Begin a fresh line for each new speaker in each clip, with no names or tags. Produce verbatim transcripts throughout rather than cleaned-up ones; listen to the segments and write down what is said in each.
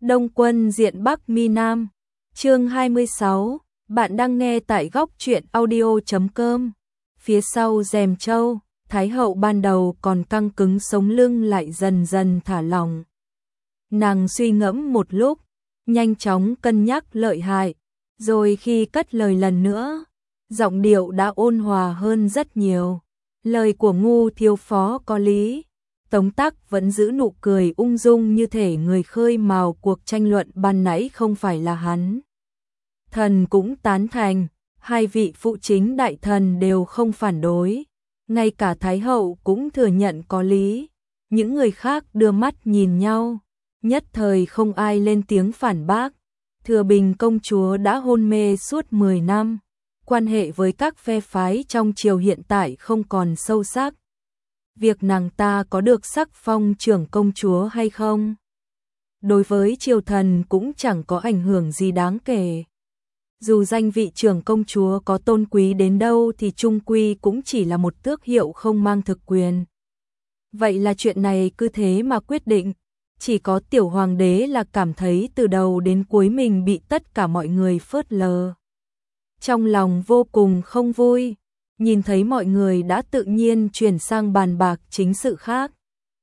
Đông quân diện Bắc mi Nam. Chương hai mươi sáu, bạn đang nghe tại góc truyện audio chấm com. Phía sau rèm châu, Thái hậu ban đầu còn căng cứng sống lưng lại dần dần thả lỏng. Nàng suy ngẫm một lúc, nhanh chóng cân nhắc lợi hại, rồi khi cất lời lần nữa, giọng điệu đã ôn hòa hơn rất nhiều. Lời của Ngu thiếu phó có lý. Tống Tắc vẫn giữ nụ cười ung dung như thể người khơi mào cuộc tranh luận ban nãy không phải là hắn. Thần cũng tán thành, hai vị phụ chính đại thần đều không phản đối, ngay cả Thái hậu cũng thừa nhận có lý. Những người khác đưa mắt nhìn nhau, nhất thời không ai lên tiếng phản bác. Thừa Bình công chúa đã hôn mê suốt mười năm, quan hệ với các phe phái trong triều hiện tại không còn sâu sắc. Việc nàng ta có được sắc phong trưởng công chúa hay không, đối với triều thần cũng chẳng có ảnh hưởng gì đáng kể. Dù danh vị trưởng công chúa có tôn quý đến đâu thì chung quy cũng chỉ là một tước hiệu không mang thực quyền. Vậy là chuyện này cứ thế mà quyết định. Chỉ có tiểu hoàng đế là cảm thấy từ đầu đến cuối mình bị tất cả mọi người phớt lờ. Trong lòng vô cùng không vui, nhìn thấy mọi người đã tự nhiên chuyển sang bàn bạc chính sự khác.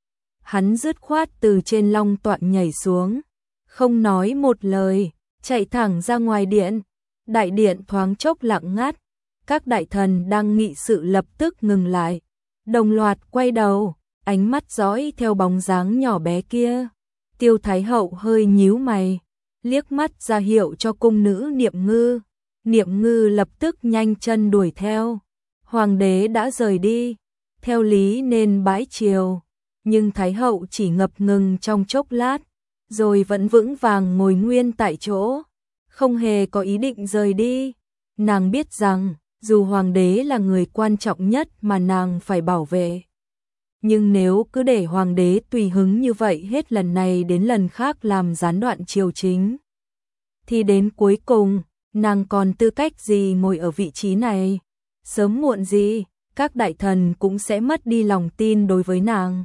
Hắn dứt khoát từ trên long toạn nhảy xuống, không nói một lời, chạy thẳng ra ngoài điện. Đại điện thoáng chốc lặng ngắt, các đại thần đang nghị sự lập tức ngừng lại, đồng loạt quay đầu, ánh mắt dõi theo bóng dáng nhỏ bé kia. Tiêu Thái hậu hơi nhíu mày, liếc mắt ra hiệu cho cung nữ Niệm Ngư. Niệm Ngư lập tức nhanh chân đuổi theo. Hoàng đế đã rời đi, theo lý nên bãi triều, nhưng Thái hậu chỉ ngập ngừng trong chốc lát, rồi vẫn vững vàng ngồi nguyên tại chỗ, không hề có ý định rời đi. Nàng biết rằng, dù hoàng đế là người quan trọng nhất mà nàng phải bảo vệ, nhưng nếu cứ để hoàng đế tùy hứng như vậy hết lần này đến lần khác làm gián đoạn triều chính, thì đến cuối cùng, nàng còn tư cách gì ngồi ở vị trí này? Sớm muộn gì, các đại thần cũng sẽ mất đi lòng tin đối với nàng.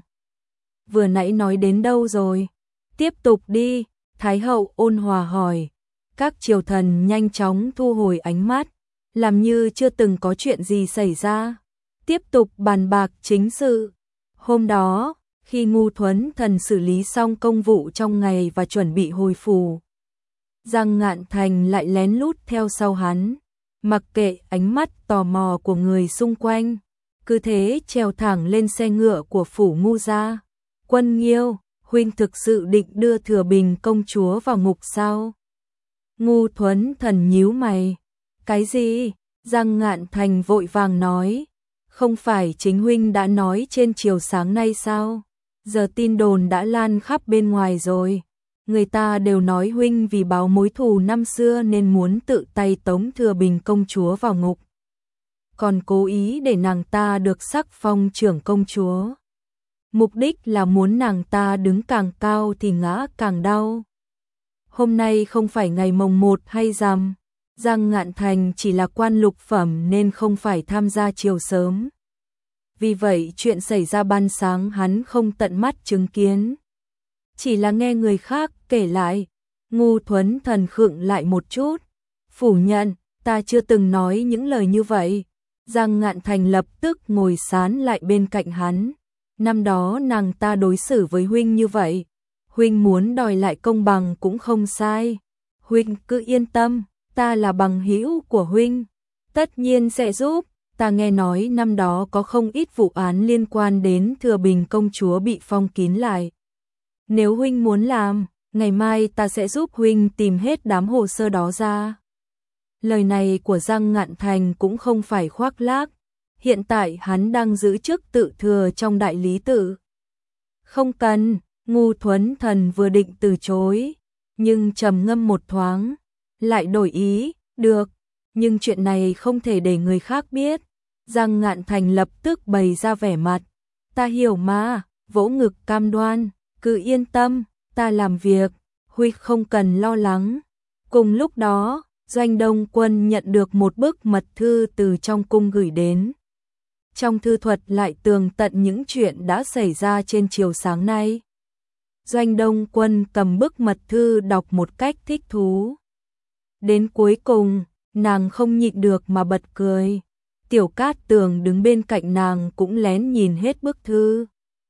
Vừa nãy nói đến đâu rồi? Tiếp tục đi, Thái hậu ôn hòa hỏi. Các triều thần nhanh chóng thu hồi ánh mắt, làm như chưa từng có chuyện gì xảy ra. Tiếp tục bàn bạc chính sự. Hôm đó, khi Ngu Thuấn Thần xử lý xong công vụ trong ngày và chuẩn bị hồi phủ, Giang Ngạn Thành lại lén lút theo sau hắn, mặc kệ ánh mắt tò mò của người xung quanh, cứ thế trèo thẳng lên xe ngựa của phủ Ngu gia. Quân Nghiêu, huynh thực sự định đưa Thừa Bình công chúa vào ngục sao? Ngu Thuấn Thần nhíu mày. Cái gì? Giang Ngạn Thành vội vàng nói. Không phải chính huynh đã nói trên chiều sáng nay sao? Giờ tin đồn đã lan khắp bên ngoài rồi. Người ta đều nói huynh vì báo mối thù năm xưa nên muốn tự tay tống Thừa Bình công chúa vào ngục, còn cố ý để nàng ta được sắc phong trưởng công chúa. Mục đích là muốn nàng ta đứng càng cao thì ngã càng đau. Hôm nay không phải ngày mồng một hay rằm, Giang Ngạn Thành chỉ là quan lục phẩm nên không phải tham gia triều sớm. Vì vậy chuyện xảy ra ban sáng hắn không tận mắt chứng kiến, chỉ là nghe người khác kể lại. Ngu Thuấn Thần khựng lại một chút, phủ nhận, ta chưa từng nói những lời như vậy. Giang Ngạn Thành lập tức ngồi sán lại bên cạnh hắn. Năm đó nàng ta đối xử với huynh như vậy, huynh muốn đòi lại công bằng cũng không sai. Huynh cứ yên tâm, ta là bằng hữu của huynh, tất nhiên sẽ giúp. Ta nghe nói năm đó có không ít vụ án liên quan đến Thừa Bình công chúa bị phong kín lại. Nếu huynh muốn làm, ngày mai ta sẽ giúp huynh tìm hết đám hồ sơ đó ra. Lời này của Giang Ngạn Thành cũng không phải khoác lác. Hiện tại hắn đang giữ chức tự thừa trong đại lý tự. Không cần, Ngu Thuấn Thần vừa định từ chối, nhưng trầm ngâm một thoáng, lại đổi ý, được, nhưng chuyện này không thể để người khác biết. Giang Ngạn Thành lập tức bày ra vẻ mặt, ta hiểu mà, vỗ ngực cam đoan, cứ yên tâm, ta làm việc, huynh không cần lo lắng. Cùng lúc đó, Doanh Đông Quân nhận được một bức mật thư từ trong cung gửi đến. Trong thư thuật lại tường tận những chuyện đã xảy ra trên chiều sáng nay. Doanh Đông Quân cầm bức mật thư đọc một cách thích thú. Đến cuối cùng, nàng không nhịn được mà bật cười. Tiểu Cát Tường đứng bên cạnh nàng cũng lén nhìn hết bức thư.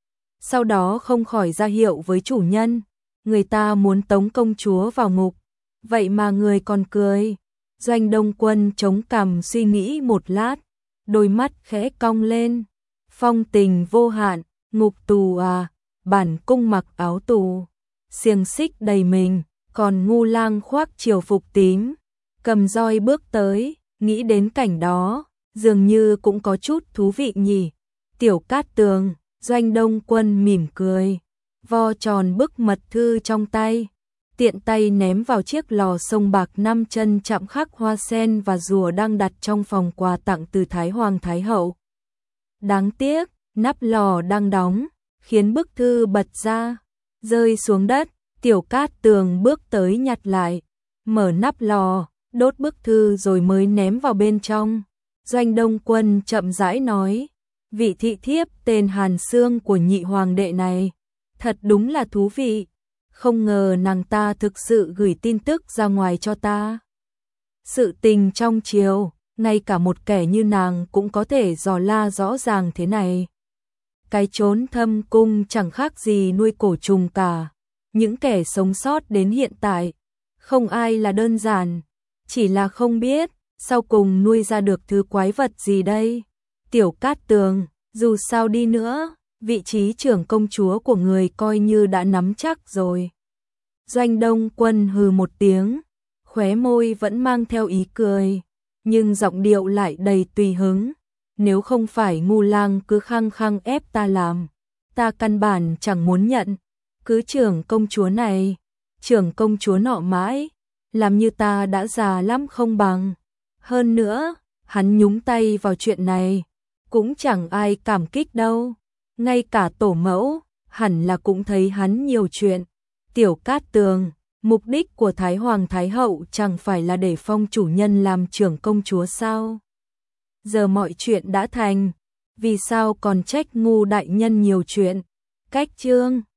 Sau đó không khỏi ra hiệu với chủ nhân, người ta muốn tống công chúa vào ngục, vậy mà người còn cười. Doanh Đông Quân chống cằm suy nghĩ một lát, đôi mắt khẽ cong lên. Phong tình vô hạn, ngục tù à, bản cung mặc áo tù, xiềng xích đầy mình, còn ngu lang khoác triều phục tím, cầm roi bước tới, nghĩ đến cảnh đó, dường như cũng có chút thú vị nhỉ. Tiểu Cát Tường, Doanh Đông Quân mỉm cười, vo tròn bức mật thư trong tay, tiện tay ném vào chiếc lò sông bạc năm chân chạm khắc hoa sen và rùa đang đặt trong phòng quà tặng từ Thái Hoàng Thái Hậu. Đáng tiếc, nắp lò đang đóng, khiến bức thư bật ra, rơi xuống đất. Tiểu Cát Tường bước tới nhặt lại, mở nắp lò, đốt bức thư rồi mới ném vào bên trong. Doanh Đông Quân chậm rãi nói, vị thị thiếp tên Hàn Sương của nhị hoàng đệ này, thật đúng là thú vị, không ngờ nàng ta thực sự gửi tin tức ra ngoài cho ta. Sự tình trong triều, ngay cả một kẻ như nàng cũng có thể dò la rõ ràng thế này. Cái chốn thâm cung chẳng khác gì nuôi cổ trùng cả. Những kẻ sống sót đến hiện tại, không ai là đơn giản, chỉ là không biết, sau cùng nuôi ra được thứ quái vật gì đây. Tiểu Cát Tường, dù sao đi nữa, vị trí trưởng công chúa của người coi như đã nắm chắc rồi. Doanh Đông Quân hừ một tiếng, khóe môi vẫn mang theo ý cười, nhưng giọng điệu lại đầy tùy hứng. Nếu không phải ngu lang cứ khăng khăng ép ta làm, ta căn bản chẳng muốn nhận. Cứ trưởng công chúa này, trưởng công chúa nọ mãi, làm như ta đã già lắm không bằng. Hơn nữa, hắn nhúng tay vào chuyện này, cũng chẳng ai cảm kích đâu. Ngay cả tổ mẫu, hẳn là cũng thấy hắn nhiều chuyện. Tiểu Cát Tường, mục đích của Thái Hoàng Thái Hậu chẳng phải là để phong chủ nhân làm trưởng công chúa sao? Giờ mọi chuyện đã thành, vì sao còn trách ngu đại nhân nhiều chuyện? Cách chương